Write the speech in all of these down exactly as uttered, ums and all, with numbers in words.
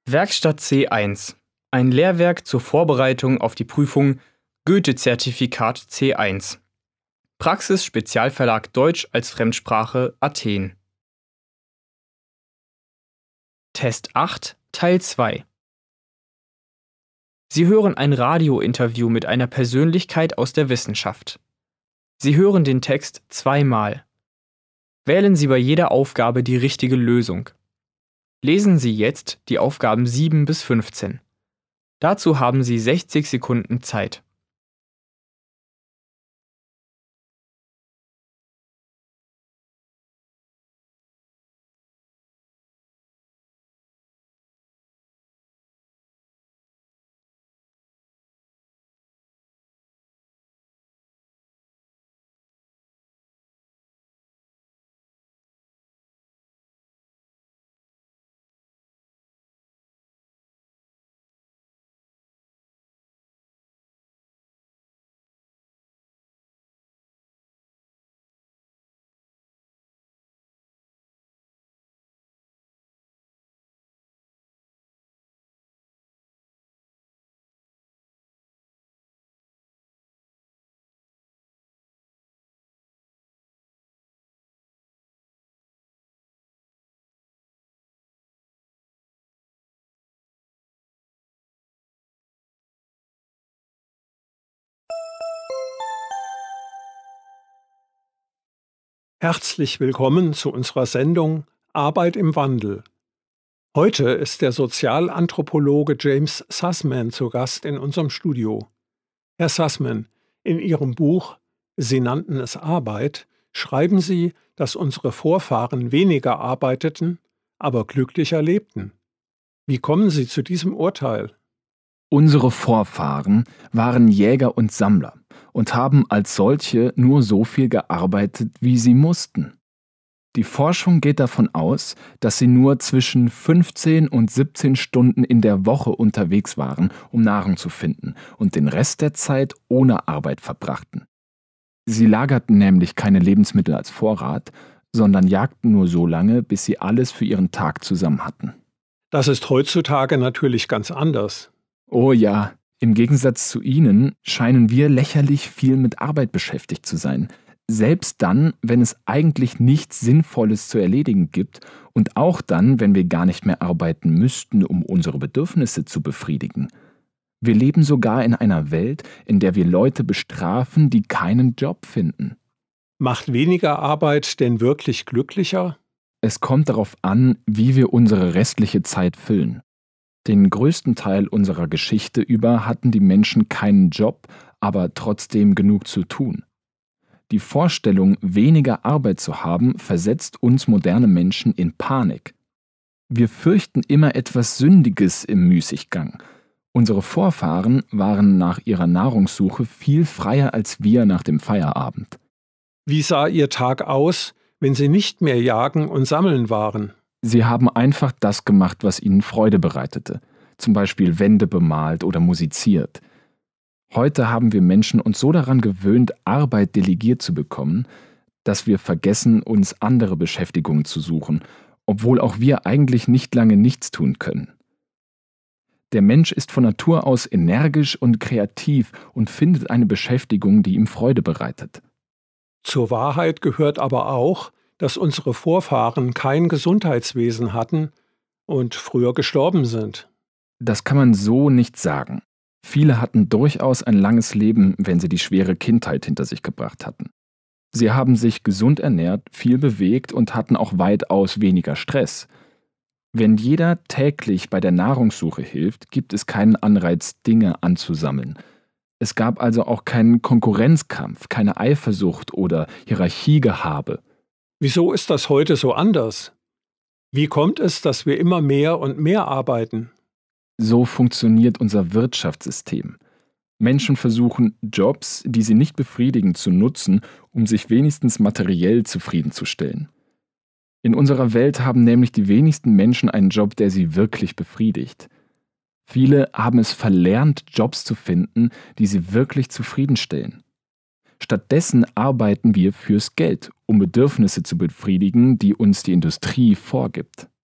Werkstatt C eins. Ein Lehrwerk zur Vorbereitung auf die Prüfung Goethe-Zertifikat C eins. Praxis Spezialverlag Deutsch als Fremdsprache Athen. Test acht, Teil zwei. Sie hören ein Radiointerview mit einer Persönlichkeit aus der Wissenschaft. Sie hören den Text zweimal. Wählen Sie bei jeder Aufgabe die richtige Lösung. Lesen Sie jetzt die Aufgaben sieben bis fünfzehn. Dazu haben Sie sechzig Sekunden Zeit. Herzlich willkommen zu unserer Sendung Arbeit im Wandel. Heute ist der Sozialanthropologe James Sussman zu Gast in unserem Studio. Herr Sussman, in Ihrem Buch Sie nannten es Arbeit, schreiben Sie, dass unsere Vorfahren weniger arbeiteten, aber glücklicher lebten. Wie kommen Sie zu diesem Urteil? Unsere Vorfahren waren Jäger und Sammler und haben als solche nur so viel gearbeitet, wie sie mussten. Die Forschung geht davon aus, dass sie nur zwischen fünfzehn und siebzehn Stunden in der Woche unterwegs waren, um Nahrung zu finden, und den Rest der Zeit ohne Arbeit verbrachten. Sie lagerten nämlich keine Lebensmittel als Vorrat, sondern jagten nur so lange, bis sie alles für ihren Tag zusammen hatten. Das ist heutzutage natürlich ganz anders. Oh ja, im Gegensatz zu Ihnen scheinen wir lächerlich viel mit Arbeit beschäftigt zu sein. Selbst dann, wenn es eigentlich nichts Sinnvolles zu erledigen gibt, und auch dann, wenn wir gar nicht mehr arbeiten müssten, um unsere Bedürfnisse zu befriedigen. Wir leben sogar in einer Welt, in der wir Leute bestrafen, die keinen Job finden. Macht weniger Arbeit denn wirklich glücklicher? Es kommt darauf an, wie wir unsere restliche Zeit füllen. Den größten Teil unserer Geschichte über hatten die Menschen keinen Job, aber trotzdem genug zu tun. Die Vorstellung, weniger Arbeit zu haben, versetzt uns moderne Menschen in Panik. Wir fürchten immer etwas Sündiges im Müßiggang. Unsere Vorfahren waren nach ihrer Nahrungssuche viel freier als wir nach dem Feierabend. Wie sah Ihr Tag aus, wenn Sie nicht mehr jagen und sammeln waren? Sie haben einfach das gemacht, was ihnen Freude bereitete, zum Beispiel Wände bemalt oder musiziert. Heute haben wir Menschen uns so daran gewöhnt, Arbeit delegiert zu bekommen, dass wir vergessen, uns andere Beschäftigungen zu suchen, obwohl auch wir eigentlich nicht lange nichts tun können. Der Mensch ist von Natur aus energisch und kreativ und findet eine Beschäftigung, die ihm Freude bereitet. Zur Wahrheit gehört aber auch, dass unsere Vorfahren kein Gesundheitswesen hatten und früher gestorben sind. Das kann man so nicht sagen. Viele hatten durchaus ein langes Leben, wenn sie die schwere Kindheit hinter sich gebracht hatten. Sie haben sich gesund ernährt, viel bewegt und hatten auch weitaus weniger Stress. Wenn jeder täglich bei der Nahrungssuche hilft, gibt es keinen Anreiz, Dinge anzusammeln. Es gab also auch keinen Konkurrenzkampf, keine Eifersucht oder Hierarchiegehabe. Wieso ist das heute so anders? Wie kommt es, dass wir immer mehr und mehr arbeiten? So funktioniert unser Wirtschaftssystem. Menschen versuchen, Jobs, die sie nicht befriedigen, zu nutzen, um sich wenigstens materiell zufriedenzustellen. In unserer Welt haben nämlich die wenigsten Menschen einen Job, der sie wirklich befriedigt. Viele haben es verlernt, Jobs zu finden, die sie wirklich zufriedenstellen. Stattdessen arbeiten wir fürs Geld, um Bedürfnisse zu befriedigen, die uns die Industrie vorgibt.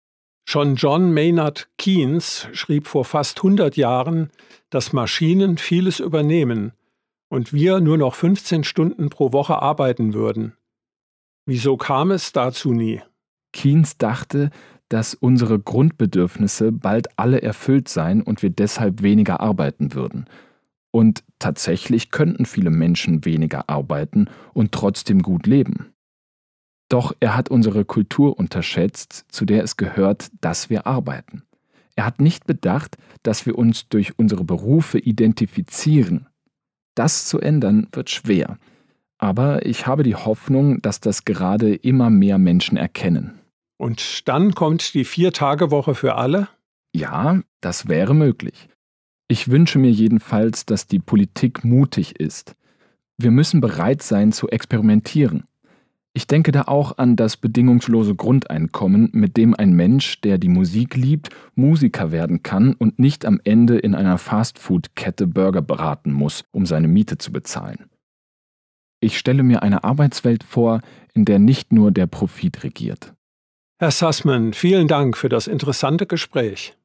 Schon John Maynard Keynes schrieb vor fast hundert Jahren, dass Maschinen vieles übernehmen und wir nur noch fünfzehn Stunden pro Woche arbeiten würden. Wieso kam es dazu nie? Keynes dachte, dass unsere Grundbedürfnisse bald alle erfüllt seien und wir deshalb weniger arbeiten würden. Und tatsächlich könnten viele Menschen weniger arbeiten und trotzdem gut leben. Doch er hat unsere Kultur unterschätzt, zu der es gehört, dass wir arbeiten. Er hat nicht bedacht, dass wir uns durch unsere Berufe identifizieren. Das zu ändern wird schwer. Aber ich habe die Hoffnung, dass das gerade immer mehr Menschen erkennen. Und dann kommt die Vier-Tage-Woche für alle? Ja, das wäre möglich. Ich wünsche mir jedenfalls, dass die Politik mutig ist. Wir müssen bereit sein zu experimentieren. Ich denke da auch an das bedingungslose Grundeinkommen, mit dem ein Mensch, der die Musik liebt, Musiker werden kann und nicht am Ende in einer Fastfood-Kette Burger braten muss, um seine Miete zu bezahlen. Ich stelle mir eine Arbeitswelt vor, in der nicht nur der Profit regiert. Herr Sussman, vielen Dank für das interessante Gespräch.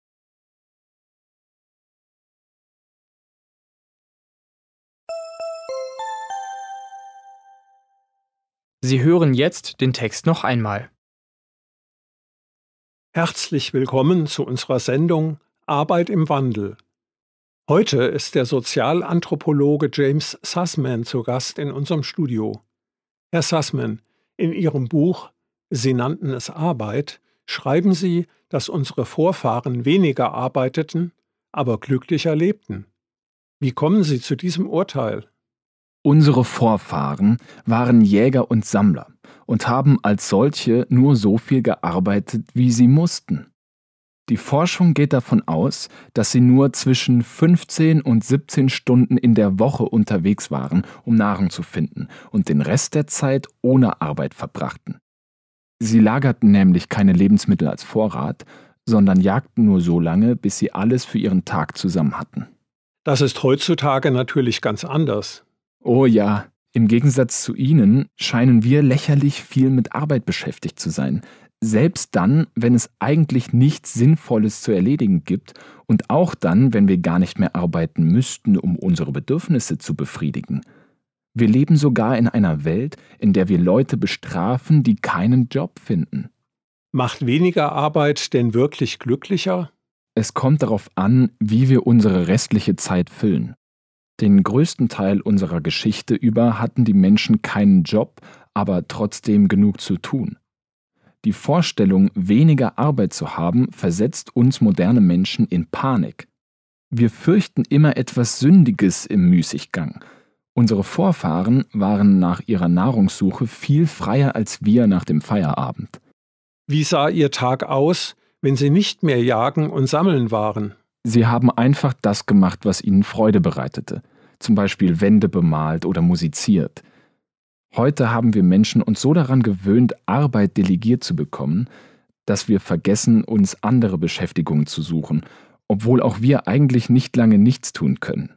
Sie hören jetzt den Text noch einmal. Herzlich willkommen zu unserer Sendung Arbeit im Wandel. Heute ist der Sozialanthropologe James Sussman zu Gast in unserem Studio. Herr Sussman, in Ihrem Buch Sie nannten es Arbeit, schreiben Sie, dass unsere Vorfahren weniger arbeiteten, aber glücklicher lebten. Wie kommen Sie zu diesem Urteil? Unsere Vorfahren waren Jäger und Sammler und haben als solche nur so viel gearbeitet, wie sie mussten. Die Forschung geht davon aus, dass sie nur zwischen fünfzehn und siebzehn Stunden in der Woche unterwegs waren, um Nahrung zu finden, und den Rest der Zeit ohne Arbeit verbrachten. Sie lagerten nämlich keine Lebensmittel als Vorrat, sondern jagten nur so lange, bis sie alles für ihren Tag zusammen hatten. Das ist heutzutage natürlich ganz anders. Oh ja, im Gegensatz zu Ihnen scheinen wir lächerlich viel mit Arbeit beschäftigt zu sein. Selbst dann, wenn es eigentlich nichts Sinnvolles zu erledigen gibt und auch dann, wenn wir gar nicht mehr arbeiten müssten, um unsere Bedürfnisse zu befriedigen. Wir leben sogar in einer Welt, in der wir Leute bestrafen, die keinen Job finden. Macht weniger Arbeit denn wirklich glücklicher? Es kommt darauf an, wie wir unsere restliche Zeit füllen. Den größten Teil unserer Geschichte über hatten die Menschen keinen Job, aber trotzdem genug zu tun. Die Vorstellung, weniger Arbeit zu haben, versetzt uns moderne Menschen in Panik. Wir fürchten immer etwas Sündiges im Müßiggang. Unsere Vorfahren waren nach ihrer Nahrungssuche viel freier als wir nach dem Feierabend. Wie sah Ihr Tag aus, wenn Sie nicht mehr jagen und sammeln waren? Sie haben einfach das gemacht, was ihnen Freude bereitete, zum Beispiel Wände bemalt oder musiziert. Heute haben wir Menschen uns so daran gewöhnt, Arbeit delegiert zu bekommen, dass wir vergessen, uns andere Beschäftigungen zu suchen, obwohl auch wir eigentlich nicht lange nichts tun können.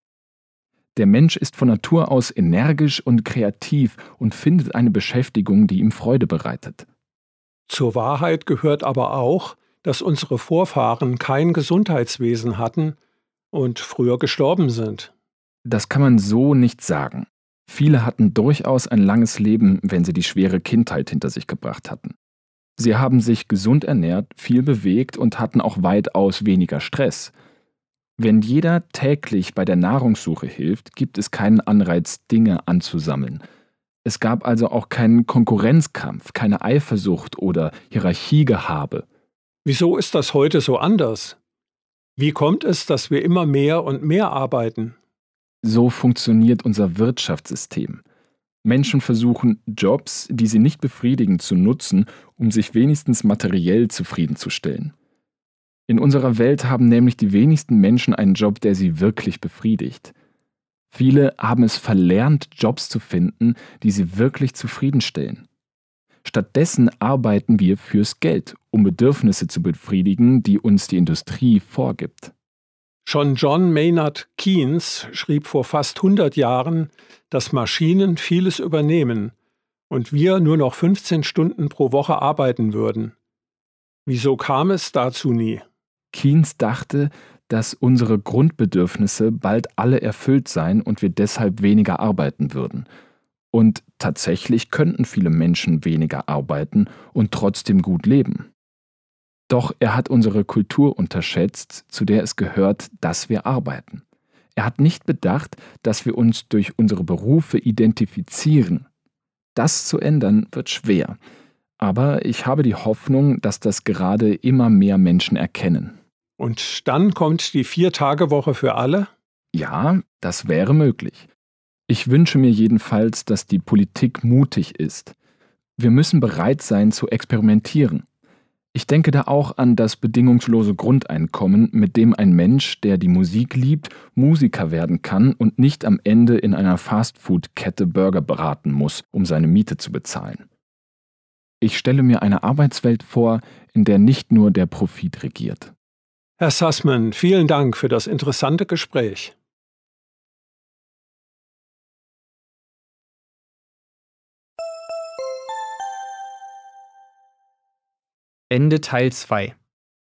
Der Mensch ist von Natur aus energisch und kreativ und findet eine Beschäftigung, die ihm Freude bereitet. Zur Wahrheit gehört aber auch, dass unsere Vorfahren kein Gesundheitswesen hatten und früher gestorben sind. Das kann man so nicht sagen. Viele hatten durchaus ein langes Leben, wenn sie die schwere Kindheit hinter sich gebracht hatten. Sie haben sich gesund ernährt, viel bewegt und hatten auch weitaus weniger Stress. Wenn jeder täglich bei der Nahrungssuche hilft, gibt es keinen Anreiz, Dinge anzusammeln. Es gab also auch keinen Konkurrenzkampf, keine Eifersucht oder Hierarchiegehabe. Wieso ist das heute so anders? Wie kommt es, dass wir immer mehr und mehr arbeiten? So funktioniert unser Wirtschaftssystem. Menschen versuchen, Jobs, die sie nicht befriedigen, zu nutzen, um sich wenigstens materiell zufriedenzustellen. In unserer Welt haben nämlich die wenigsten Menschen einen Job, der sie wirklich befriedigt. Viele haben es verlernt, Jobs zu finden, die sie wirklich zufriedenstellen. Stattdessen arbeiten wir fürs Geld, um Bedürfnisse zu befriedigen, die uns die Industrie vorgibt. Schon John Maynard Keynes schrieb vor fast hundert Jahren, dass Maschinen vieles übernehmen und wir nur noch fünfzehn Stunden pro Woche arbeiten würden. Wieso kam es dazu nie? Keynes dachte, dass unsere Grundbedürfnisse bald alle erfüllt seien und wir deshalb weniger arbeiten würden. Und tatsächlich könnten viele Menschen weniger arbeiten und trotzdem gut leben. Doch er hat unsere Kultur unterschätzt, zu der es gehört, dass wir arbeiten. Er hat nicht bedacht, dass wir uns durch unsere Berufe identifizieren. Das zu ändern wird schwer. Aber ich habe die Hoffnung, dass das gerade immer mehr Menschen erkennen. Und dann kommt die Vier-Tage-Woche für alle? Ja, das wäre möglich. Ich wünsche mir jedenfalls, dass die Politik mutig ist. Wir müssen bereit sein zu experimentieren. Ich denke da auch an das bedingungslose Grundeinkommen, mit dem ein Mensch, der die Musik liebt, Musiker werden kann und nicht am Ende in einer Fastfood-Kette Burger braten muss, um seine Miete zu bezahlen. Ich stelle mir eine Arbeitswelt vor, in der nicht nur der Profit regiert. Herr Sussman, vielen Dank für das interessante Gespräch. Ende Teil zwei.